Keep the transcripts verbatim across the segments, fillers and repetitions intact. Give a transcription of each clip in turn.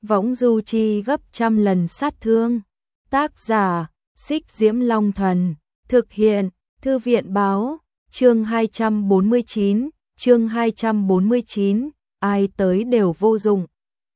võng du chi gấp trăm lần sát thương. Tác giả, Xích Diễm Long Thần, thực hiện, Thư viện báo, chương hai trăm bốn mươi chín, chương hai trăm bốn mươi chín, ai tới đều vô dụng.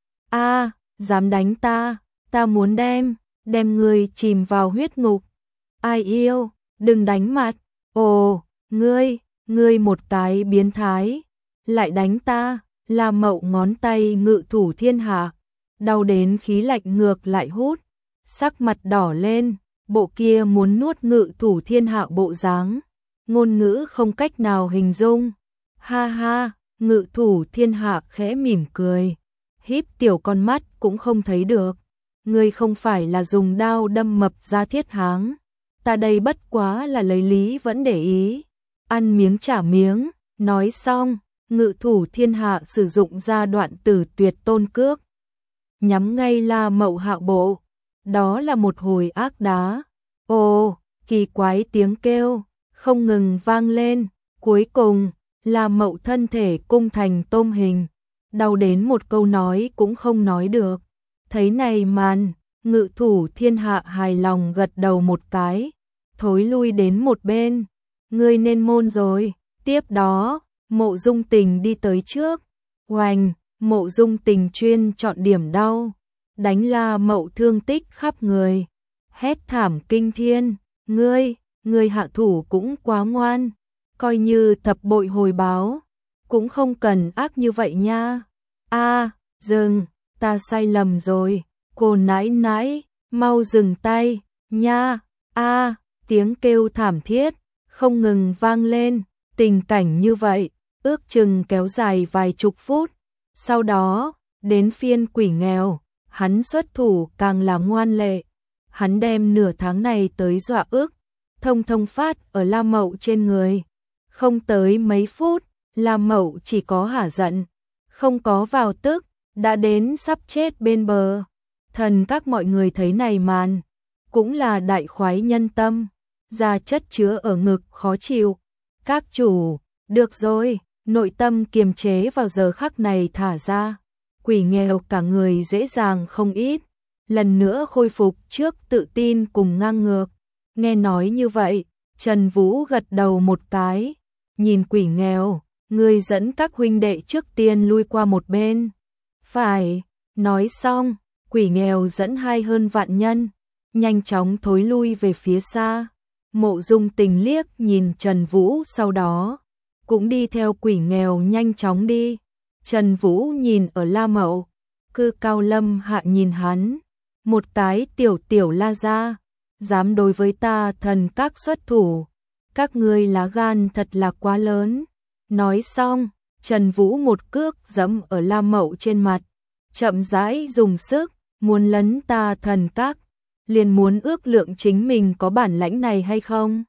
A, dám đánh ta, ta muốn đem, đem người chìm vào huyết ngục. Ai yêu, đừng đánh mặt. Ồ, ngươi, ngươi một cái biến thái, lại đánh ta. La Mậu ngón tay ngự thủ thiên hạ, đau đến khí lạnh ngược lại hút, sắc mặt đỏ lên, bộ kia muốn nuốt ngự thủ thiên hạ bộ dáng, ngôn ngữ không cách nào hình dung. Ha ha, ngự thủ thiên hạ khẽ mỉm cười, híp tiểu con mắt cũng không thấy được. Ngươi không phải là dùng đao đâm mập ra thiết háng, ta đây bất quá là lấy lý vẫn để ý, ăn miếng trả miếng. Nói xong, ngự thủ thiên hạ sử dụng ra đoạn tử tuyệt tôn cước, nhắm ngay La Mậu hạ bộ, đó là một hồi ác đá. Ồ, kỳ quái tiếng kêu không ngừng vang lên, cuối cùng La Mậu thân thể cung thành tôm hình, đau đến một câu nói cũng không nói được. Thấy này màn, ngự thủ thiên hạ hài lòng gật đầu một cái, thối lui đến một bên. Ngươi nên môn rồi. Tiếp đó, Mộ Dung Tình đi tới trước, oành, Mộ Dung Tình chuyên chọn điểm đau, đánh La Mậu thương tích khắp người, hét thảm kinh thiên. Ngươi, ngươi hạ thủ cũng quá ngoan, coi như thập bội hồi báo, cũng không cần ác như vậy nha. A, dừng, ta sai lầm rồi, cô nãi nãi, mau dừng tay, nha. A, tiếng kêu thảm thiết không ngừng vang lên, tình cảnh như vậy ước chừng kéo dài vài chục phút. Sau đó, đến phiên Quỷ Nghèo, hắn xuất thủ càng là ngoan lệ. Hắn đem nửa tháng này tới dọa ức, thông thông phát ở La Mậu trên người. Không tới mấy phút, La Mậu chỉ có hả giận, không có vào tức, đã đến sắp chết bên bờ. Thần các mọi người thấy này màn, cũng là đại khoái nhân tâm, da chất chứa ở ngực khó chịu. Các chủ, được rồi, nội tâm kiềm chế vào giờ khắc này thả ra. Quỷ Nghèo cả người dễ dàng không ít, lần nữa khôi phục trước tự tin cùng ngang ngược. Nghe nói như vậy, Trần Vũ gật đầu một cái, nhìn Quỷ Nghèo, người dẫn các huynh đệ trước tiên lui qua một bên. Phải, nói xong, Quỷ Nghèo dẫn hai hơn vạn nhân, nhanh chóng thối lui về phía xa. Mộ Dung Tình liếc nhìn Trần Vũ, sau đó cũng đi theo Quỷ Nghèo nhanh chóng đi. Trần Vũ nhìn ở La Mậu, cư cao lâm hạ nhìn hắn, một cái tiểu tiểu La gia, dám đối với ta thần các xuất thủ, các ngươi lá gan thật là quá lớn. Nói xong, Trần Vũ một cước giẫm ở La Mậu trên mặt, chậm rãi dùng sức, muốn lấn ta thần các, liền muốn ước lượng chính mình có bản lãnh này hay không.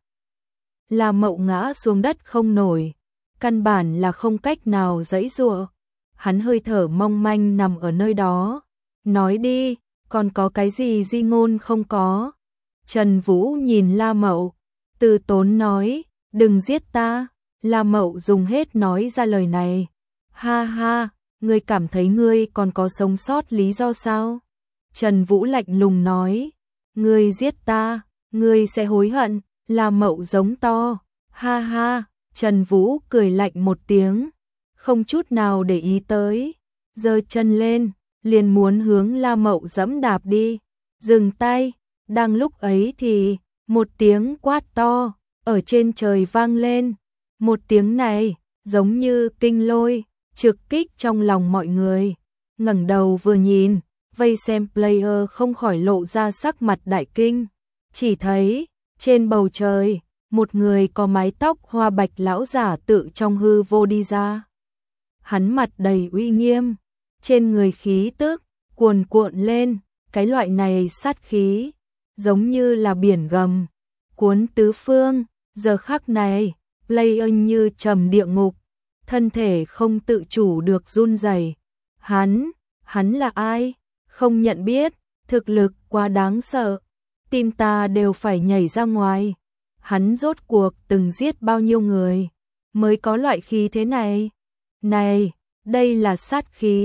La Mậu ngã xuống đất không nổi, căn bản là không cách nào giãy giụa. Hắn hơi thở mong manh nằm ở nơi đó. Nói đi, còn có cái gì di ngôn không có? Trần Vũ nhìn La Mậu, từ tốn nói, đừng giết ta. La Mậu dùng hết nói ra lời này. Ha ha, ngươi cảm thấy ngươi còn có sống sót lý do sao? Trần Vũ lạnh lùng nói, ngươi giết ta, ngươi sẽ hối hận. La Mậu giống to, ha ha. Trần Vũ cười lạnh một tiếng, không chút nào để ý tới, giơ chân lên, liền muốn hướng La Mậu giẫm đạp đi. Dừng tay. Đang lúc ấy thì một tiếng quát to ở trên trời vang lên. Một tiếng này giống như kinh lôi, trực kích trong lòng mọi người. Ngẩng đầu vừa nhìn, vây xem player không khỏi lộ ra sắc mặt đại kinh. Chỉ thấy trên bầu trời, một người có mái tóc hoa bạch lão giả tự trong hư vô đi ra. Hắn mặt đầy uy nghiêm, trên người khí tức cuồn cuộn lên, cái loại này sát khí giống như là biển gầm cuốn tứ phương. Giờ khắc này, player như trầm địa ngục, thân thể không tự chủ được run rẩy. Hắn, hắn là ai? Không nhận biết, thực lực quá đáng sợ, tim ta đều phải nhảy ra ngoài. Hắn rốt cuộc từng giết bao nhiêu người mới có loại khí thế này? Này, đây là sát khí,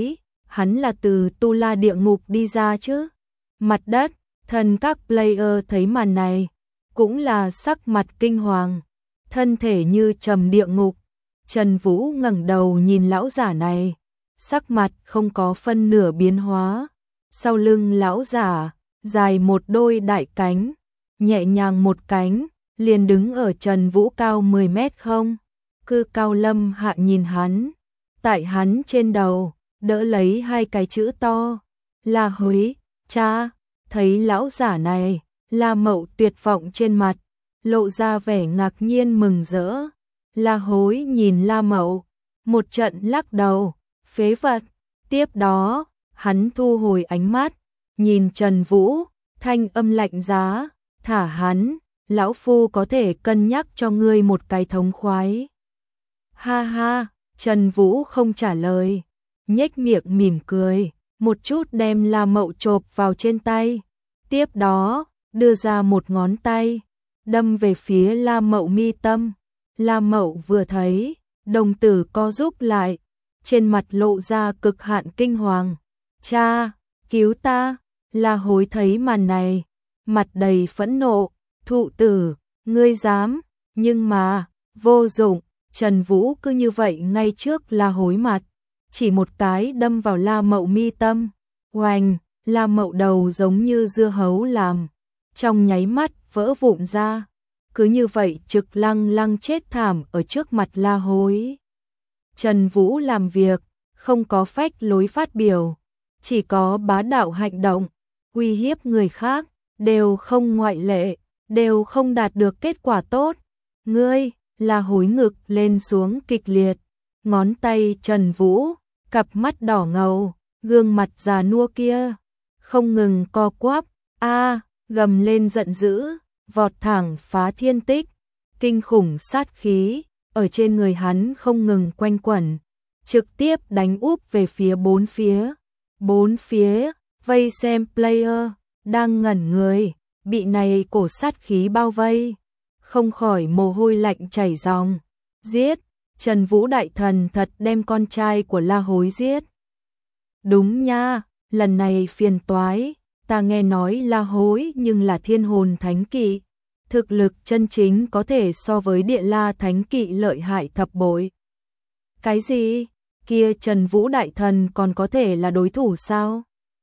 hắn là từ tu la địa ngục đi ra chứ. Mặt đất, thần các player thấy màn này, cũng là sắc mặt kinh hoàng, thân thể như trầm địa ngục. Trần Vũ ngẩng đầu nhìn lão giả này, sắc mặt không có phân nửa biến hóa. Sau lưng lão giả, dài một đôi đại cánh, nhẹ nhàng một cánh, liền đứng ở Trần Vũ cao mười mét không. Cư Cao Lâm Hạ nhìn hắn, tại hắn trên đầu, đỡ lấy hai cái chữ to, La Hối, cha. Thấy lão giả này, La Mậu tuyệt vọng trên mặt, lộ ra vẻ ngạc nhiên mừng rỡ. La Hối nhìn La Mậu, một trận lắc đầu, phế vật. Tiếp đó, hắn thu hồi ánh mắt, nhìn Trần Vũ, thanh âm lạnh giá, thả hắn, lão phu có thể cân nhắc cho ngươi một cái thống khoái. Ha ha, Trần Vũ không trả lời, nhếch miệng mỉm cười, một chút đem La Mậu chộp vào trên tay. Tiếp đó, đưa ra một ngón tay, đâm về phía La Mậu mi tâm. La Mậu vừa thấy, đồng tử co rúm lại, trên mặt lộ ra cực hạn kinh hoàng. Cha, cứu ta! La Hối thấy màn này, mặt đầy phẫn nộ. Thụ tử, ngươi dám, nhưng mà, vô dụng. Trần Vũ cứ như vậy ngay trước La Hối mặt, chỉ một cái đâm vào La Mậu mi tâm. Oành, La Mậu đầu giống như dưa hấu làm, trong nháy mắt vỡ vụn ra. Cứ như vậy trực lăng lăng chết thảm ở trước mặt La Hối. Trần Vũ làm việc, không có phách lối phát biểu, chỉ có bá đạo hành động, uy hiếp người khác, đều không ngoại lệ, đều không đạt được kết quả tốt. Ngươi, La Hối ngực lên xuống kịch liệt, ngón tay Trần Vũ, cặp mắt đỏ ngầu, gương mặt già nua kia, không ngừng co quắp, a gầm lên giận dữ, vọt thẳng phá thiên tích, kinh khủng sát khí, ở trên người hắn không ngừng quanh quẩn, trực tiếp đánh úp về phía bốn phía. Bốn phía, vây xem player, đang ngẩn người, bị này cổ sát khí bao vây, không khỏi mồ hôi lạnh chảy ròng. Giết, Trần Vũ đại thần thật đem con trai của La Hối giết. Đúng nha, lần này phiền toái, ta nghe nói La Hối nhưng là thiên hồn thánh kỵ, thực lực chân chính có thể so với địa la thánh kỵ lợi hại thập bội. Cái gì? Kia Trần Vũ đại thần còn có thể là đối thủ sao?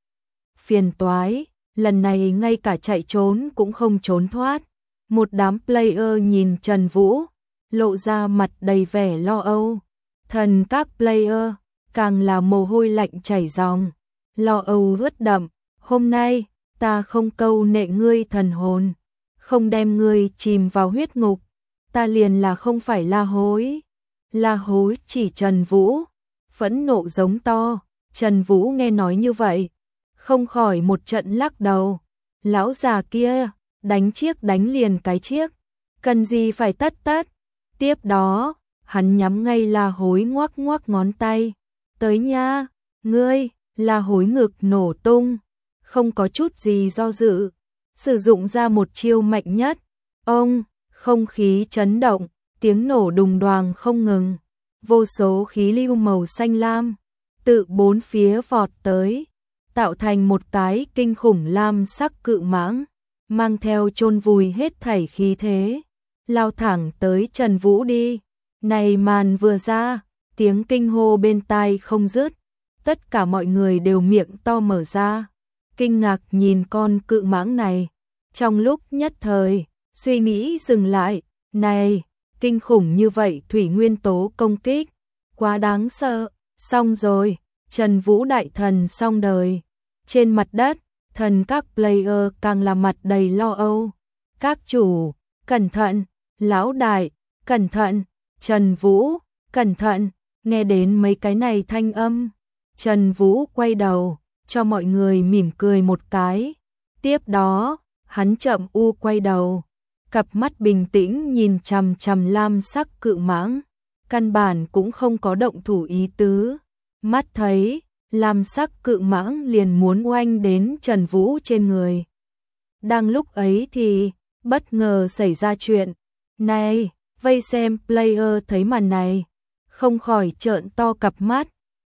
Phiền toái, lần này ngay cả chạy trốn cũng không trốn thoát. Một đám player nhìn Trần Vũ, lộ ra mặt đầy vẻ lo âu. Thần các player, càng là mồ hôi lạnh chảy ròng, lo âu ướt đậm. Hôm nay, ta không câu nệ ngươi thần hồn, không đem ngươi chìm vào huyết ngục, ta liền là không phải La Hối. La Hối chỉ Trần Vũ, phẫn nộ giống to. Trần Vũ nghe nói như vậy, không khỏi một trận lắc đầu. Lão già kia, đánh chiếc đánh liền cái chiếc, cần gì phải tất tất. Tiếp đó, hắn nhắm ngay La Hối ngoắc ngoắc ngón tay. Tới nha, ngươi. La Hối ngực nổ tung, không có chút gì do dự, sử dụng ra một chiêu mạnh nhất. Ông, không khí chấn động, tiếng nổ đùng đoàng không ngừng, vô số khí lưu màu xanh lam tự bốn phía vọt tới, tạo thành một cái kinh khủng lam sắc cự mãng, mang theo chôn vùi hết thảy khí thế, lao thẳng tới Trần Vũ đi. Này màn vừa ra, tiếng kinh hô bên tai không dứt, tất cả mọi người đều miệng to mở ra, kinh ngạc nhìn con cự mãng này. Trong lúc nhất thời, suy nghĩ dừng lại, này, kinh khủng như vậy thủy nguyên tố công kích, quá đáng sợ. Xong rồi, Trần Vũ đại thần xong đời. Trên mặt đất, thần các player càng là mặt đầy lo âu. Các chủ, cẩn thận, lão đại, cẩn thận, Trần Vũ, cẩn thận. Nghe đến mấy cái này thanh âm, Trần Vũ quay đầu, cho mọi người mỉm cười một cái. Tiếp đó, hắn chậm u quay đầu, cặp mắt bình tĩnh nhìn chằm chằm lam sắc cự mãng, căn bản cũng không có động thủ ý tứ. Mắt thấy, lam sắc cự mãng liền muốn oanh đến Trần Vũ trên người. Đang lúc ấy thì, bất ngờ xảy ra chuyện. Này, vây xem player thấy màn này, không khỏi trợn to cặp mắt.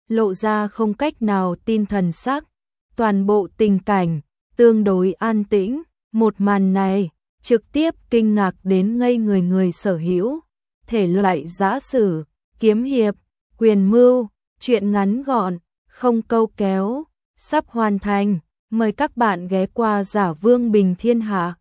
lộ ra không cách nào tin thần sắc. Toàn bộ tình cảnh tương đối an tĩnh, một màn này trực tiếp kinh ngạc đến ngây người người sở hữu. Thể loại giã sử, kiếm hiệp, quyền mưu, truyện ngắn gọn, không câu kéo, sắp hoàn thành. Mời các bạn ghé qua Giả Vương Bình Thiên Hạ.